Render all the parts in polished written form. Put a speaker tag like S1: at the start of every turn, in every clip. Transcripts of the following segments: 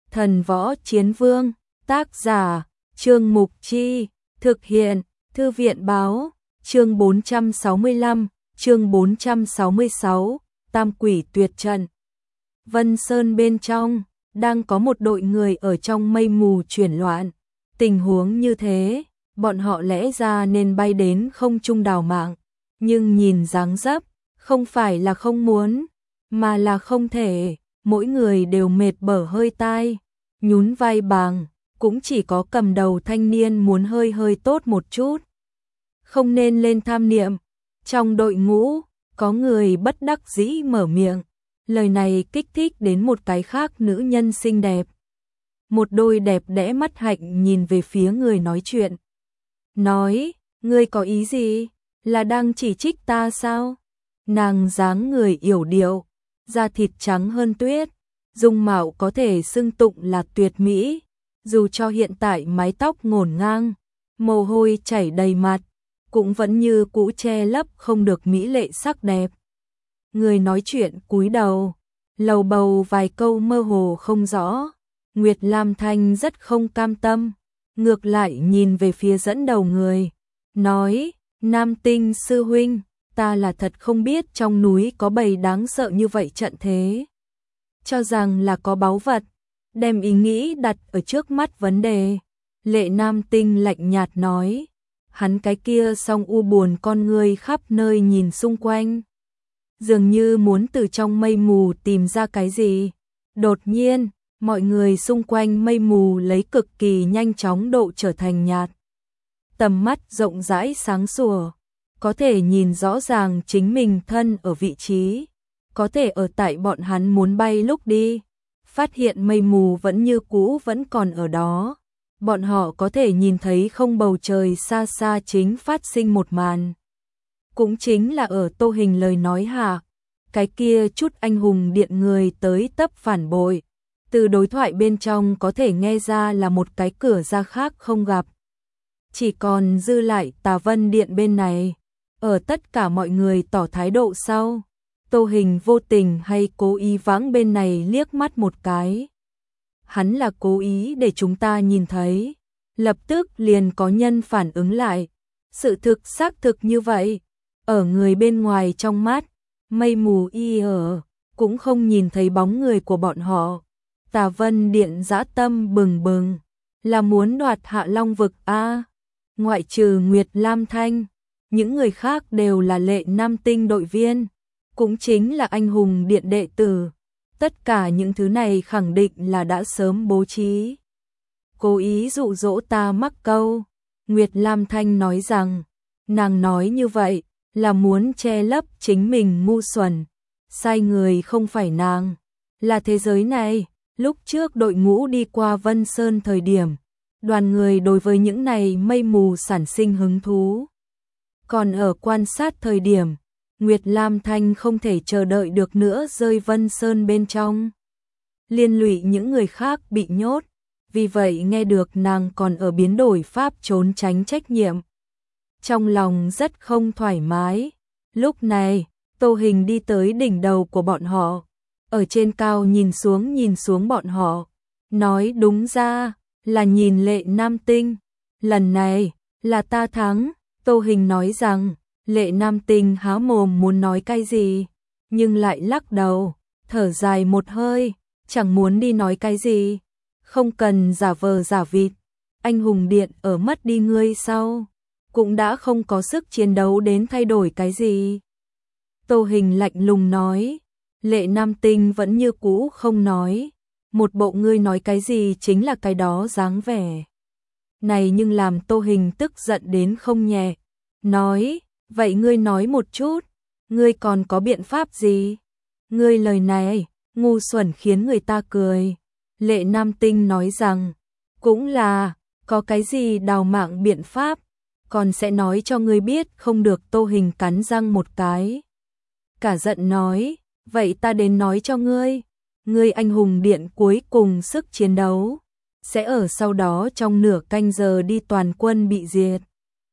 S1: Thần Võ Chiến Vương, tác giả, Trương Mục Chi, thực hiện, Thư viện Báo, chương 465, chương 466, Tam Quỷ Tuyệt Trận. Vân Sơn bên trong, đang có một đội người ở trong mây mù chuyển loạn. Tình huống như thế, bọn họ lẽ ra nên bay đến không trung đào mạng, nhưng nhìn dáng dấp, không phải là không muốn, mà là không thể, mỗi người đều mệt bở hơi tai, nhún vai bàng, cũng chỉ có cầm đầu thanh niên muốn hơi hơi tốt một chút. Không nên lên tham niệm, trong đội ngũ, có người bất đắc dĩ mở miệng, lời này kích thích đến một cái khác nữ nhân xinh đẹp. Một đôi đẹp đẽ mắt hạnh nhìn về phía người nói chuyện. Nói, ngươi có ý gì? Là đang chỉ trích ta sao? Nàng dáng người yểu điệu, da thịt trắng hơn tuyết, dung mạo có thể xưng tụng là tuyệt mỹ, dù cho hiện tại mái tóc ngổn ngang, mồ hôi chảy đầy mặt, cũng vẫn như cũ che lấp không được mỹ lệ sắc đẹp. Người nói chuyện cúi đầu, lầu bầu vài câu mơ hồ không rõ. Nguyệt Lam Thanh rất không cam tâm, ngược lại nhìn về phía dẫn đầu người, nói, Nam Tinh sư huynh, ta là thật không biết trong núi có bầy đáng sợ như vậy trận thế. Cho rằng là có báu vật, đem ý nghĩ đặt ở trước mắt vấn đề. Lệ Nam Tinh lạnh nhạt nói, hắn cái kia song u buồn con ngươi khắp nơi nhìn xung quanh. Dường như muốn từ trong mây mù tìm ra cái gì. Đột nhiên, mọi người xung quanh mây mù lấy cực kỳ nhanh chóng độ trở thành nhạt. Tầm mắt rộng rãi sáng sủa, có thể nhìn rõ ràng chính mình thân ở vị trí, có thể ở tại bọn hắn muốn bay lúc đi, phát hiện mây mù vẫn như cũ vẫn còn ở đó. Bọn họ có thể nhìn thấy không bầu trời xa xa chính phát sinh một màn. Cũng chính là ở Tô Hình lời nói hạ, cái kia chút anh hùng điện người tới tấp phản bội. Từ đối thoại bên trong có thể nghe ra là một cái cửa ra khác không gặp. Chỉ còn dư lại Tà Vân Điện bên này. Ở tất cả mọi người tỏ thái độ sau, Tô Hình vô tình hay cố ý vãng bên này liếc mắt một cái. Hắn là cố ý để chúng ta nhìn thấy. Lập tức liền có nhân phản ứng lại. Sự thực xác thực như vậy. Ở người bên ngoài trong mắt, mây mù cũng không nhìn thấy bóng người của bọn họ. Tà Vân Điện dã tâm bừng bừng, là muốn đoạt Hạ Long vực a. Ngoại trừ Nguyệt Lam Thanh, những người khác đều là Lệ Nam Tinh đội viên, cũng chính là anh hùng điện đệ tử. Tất cả những thứ này khẳng định là đã sớm bố trí. Cố ý dụ dỗ ta mắc câu. Nguyệt Lam Thanh nói rằng, nàng nói như vậy là muốn che lấp chính mình ngu xuẩn. Sai người không phải nàng, là thế giới này. Lúc trước đội ngũ đi qua Vân Sơn thời điểm, đoàn người đối với những này mây mù sản sinh hứng thú. Còn ở quan sát thời điểm, Nguyệt Lam Thanh không thể chờ đợi được nữa rơi Vân Sơn bên trong. Liên lụy những người khác bị nhốt, vì vậy nghe được nàng còn ở biến đổi pháp trốn tránh trách nhiệm. Trong lòng rất không thoải mái. Lúc này, Tô Hình đi tới đỉnh đầu của bọn họ. Ở trên cao nhìn xuống bọn họ, nói đúng ra là nhìn Lệ Nam Tinh. Lần này là ta thắng. Tô Hình nói rằng Lệ Nam Tinh há mồm muốn nói cái gì, nhưng lại lắc đầu, thở dài một hơi, chẳng muốn đi nói cái gì. Không cần giả vờ giả vịt, anh hùng điện ở mất đi ngươi sau, cũng đã không có sức chiến đấu đến thay đổi cái gì. Tô Hình lạnh lùng nói. Lệ Nam Tinh vẫn như cũ không nói, một bộ ngươi nói cái gì chính là cái đó dáng vẻ. Này nhưng làm Tô Hình tức giận đến không nhẹ, nói, vậy ngươi nói một chút, ngươi còn có biện pháp gì? Ngươi lời này, ngu xuẩn khiến người ta cười. Lệ Nam Tinh nói rằng, cũng là, có cái gì đào mạng biện pháp, còn sẽ nói cho ngươi biết không được. Tô Hình cắn răng một cái. Cả giận nói, vậy ta đến nói cho ngươi, ngươi anh hùng điện cuối cùng sức chiến đấu, sẽ ở sau đó trong nửa canh giờ đi toàn quân bị diệt.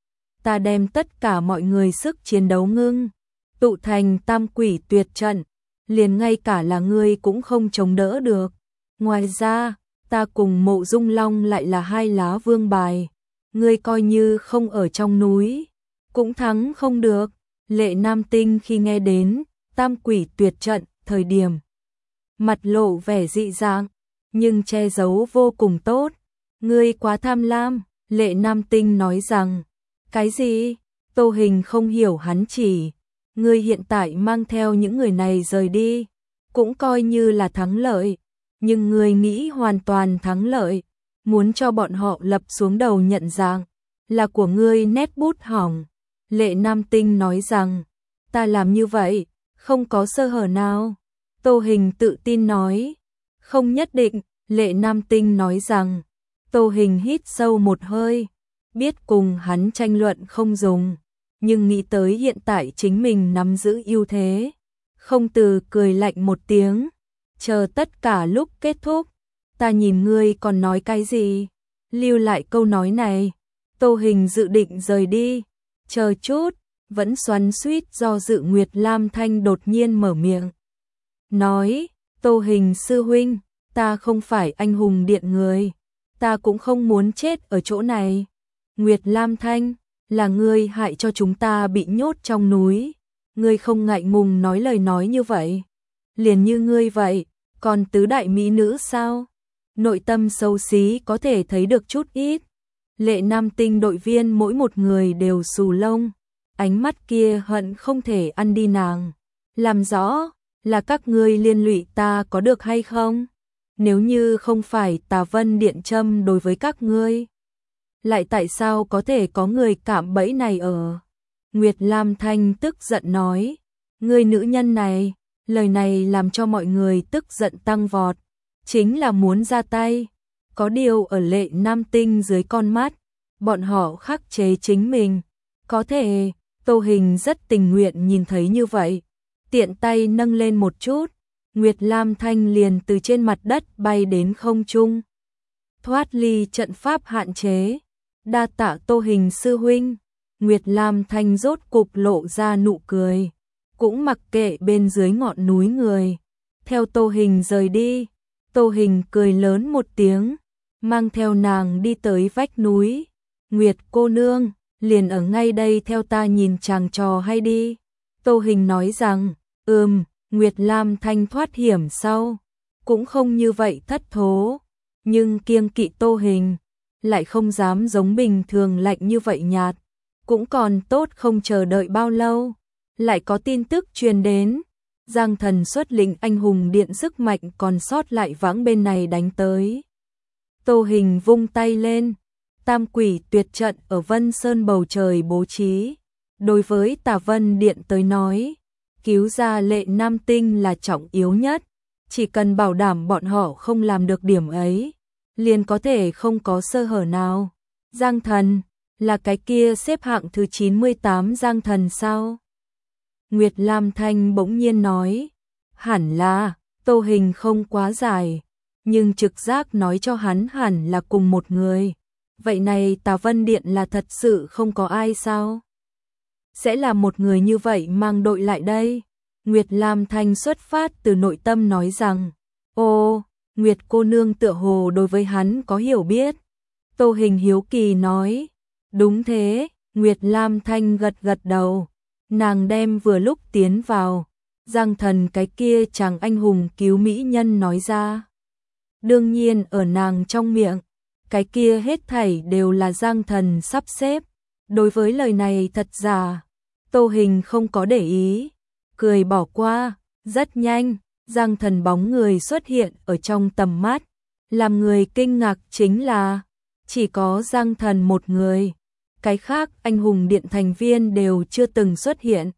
S1: Ta đem tất cả mọi người sức chiến đấu ngưng, tụ thành Tam Quỷ Tuyệt Trận, liền ngay cả là ngươi cũng không chống đỡ được. Ngoài ra, ta cùng Mộ Dung Long lại là hai lá vương bài, ngươi coi như không ở trong núi, cũng thắng không được. Lệ Nam Tinh khi nghe đến Tam Quỷ Tuyệt Trận thời điểm, mặt lộ vẻ dị dạng, nhưng che giấu vô cùng tốt. Ngươi quá tham lam, Lệ Nam Tinh nói rằng. Cái gì? Tô Hình không hiểu hắn chỉ. Ngươi hiện tại mang theo những người này rời đi, cũng coi như là thắng lợi. Nhưng ngươi nghĩ hoàn toàn thắng lợi, muốn cho bọn họ lập xuống đầu nhận dạng, là của ngươi nét bút hỏng. Lệ Nam Tinh nói rằng, ta làm như vậy, không có sơ hở nào. Tô Hình tự tin nói, không nhất định. Lệ Nam Tinh nói rằng, Tô Hình hít sâu một hơi, biết cùng hắn tranh luận không dùng, nhưng nghĩ tới hiện tại chính mình nắm giữ ưu thế, không từ cười lạnh một tiếng, chờ tất cả lúc kết thúc, ta nhìn ngươi còn nói cái gì, lưu lại câu nói này. Tô Hình dự định rời đi, chờ chút, vẫn xoắn xuýt do dự. Nguyệt Lam Thanh đột nhiên mở miệng, nói, Tô Hình sư huynh, ta không phải anh hùng điện người, ta cũng không muốn chết ở chỗ này. Nguyệt Lam Thanh, là ngươi hại cho chúng ta bị nhốt trong núi, ngươi không ngại ngùng nói lời nói như vậy, liền như ngươi vậy, còn tứ đại mỹ nữ sao? Nội tâm xấu xí có thể thấy được chút ít. Lệ Nam Tinh đội viên mỗi một người đều xù lông, ánh mắt kia hận không thể ăn đi nàng. Làm rõ, là các ngươi liên lụy ta có được hay không? Nếu như không phải Tà Vân Điện châm đối với các ngươi, lại tại sao có thể có người cạm bẫy này ở? Nguyệt Lam Thanh tức giận nói, ngươi nữ nhân này, lời này làm cho mọi người tức giận tăng vọt, chính là muốn ra tay. Có điều ở Lệ Nam Tinh dưới con mắt, bọn họ khắc chế chính mình. Có thể, Tô Hình rất tình nguyện nhìn thấy như vậy, tiện tay nâng lên một chút, Nguyệt Lam Thanh liền từ trên mặt đất bay đến không trung, thoát ly trận pháp hạn chế. Đa tạ Tô Hình sư huynh. Nguyệt Lam Thanh rốt cục lộ ra nụ cười, cũng mặc kệ bên dưới ngọn núi người, theo Tô Hình rời đi. Tô Hình cười lớn một tiếng, mang theo nàng đi tới vách núi. Nguyệt cô nương, liền ở ngay đây theo ta nhìn chàng trò hay đi. Tô Hình nói rằng, Nguyệt Lam Thanh thoát hiểm sau, cũng không như vậy thất thố, nhưng kiêng kỵ Tô Hình, lại không dám giống bình thường lạnh như vậy nhạt. Cũng còn tốt không chờ đợi bao lâu, lại có tin tức truyền đến, Giang Thần xuất lĩnh anh hùng điện sức mạnh còn sót lại vãng bên này đánh tới. Tô Hình vung tay lên, Tam Quỷ Tuyệt Trận ở Vân Sơn bầu trời bố trí. Đối với Tà Vân Điện tới nói, cứu ra Lệ Nam Tinh là trọng yếu nhất, chỉ cần bảo đảm bọn họ không làm được điểm ấy, liền có thể không có sơ hở nào. Giang Thần, là cái kia xếp hạng thứ 98 Giang Thần sao? Nguyệt Lam Thanh bỗng nhiên nói, hẳn là. Tô Hình không quá dài, nhưng trực giác nói cho hắn hẳn là cùng một người. Vậy này Tà Vân Điện là thật sự không có ai sao? Sẽ là một người như vậy mang đội lại đây. Nguyệt Lam Thanh xuất phát từ nội tâm nói rằng, ô, Nguyệt cô nương tựa hồ đối với hắn có hiểu biết. Tô Hình hiếu kỳ nói, đúng thế. Nguyệt Lam Thanh gật gật đầu, nàng đem vừa lúc tiến vào Giang Thần cái kia chàng anh hùng cứu mỹ nhân nói ra. Đương nhiên ở nàng trong miệng, cái kia hết thảy đều là Giang Thần sắp xếp. Đối với lời này thật giả, Tô Hình không có để ý, cười bỏ qua. Rất nhanh, Giang Thần bóng người xuất hiện ở trong tầm mắt. Làm người kinh ngạc chính là, chỉ có Giang Thần một người, cái khác anh hùng điện thành viên đều chưa từng xuất hiện.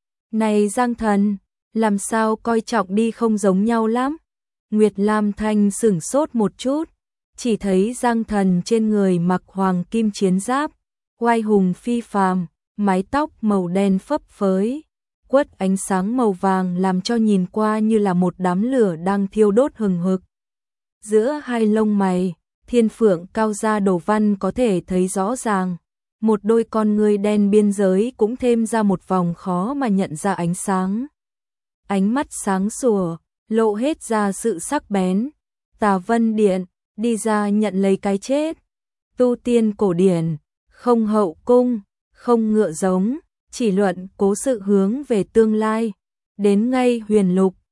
S1: Này Giang Thần, làm sao coi trọng đi không giống nhau lắm? Nguyệt Lam Thanh sửng sốt một chút, chỉ thấy Giang Thần trên người mặc hoàng kim chiến giáp, oai hùng phi phàm, mái tóc màu đen phấp phới, quất ánh sáng màu vàng làm cho nhìn qua như là một đám lửa đang thiêu đốt hừng hực. Giữa hai lông mày, thiên phượng cao ra đồ văn có thể thấy rõ ràng, một đôi con ngươi đen biên giới cũng thêm ra một vòng khó mà nhận ra ánh sáng. Ánh mắt sáng sủa, lộ hết ra sự sắc bén. Tà Vân Điện, đi ra nhận lấy cái chết. Tu tiên cổ điển, không hậu cung, không ngựa giống, chỉ luận cố sự hướng về tương lai. Đến ngay huyền lục,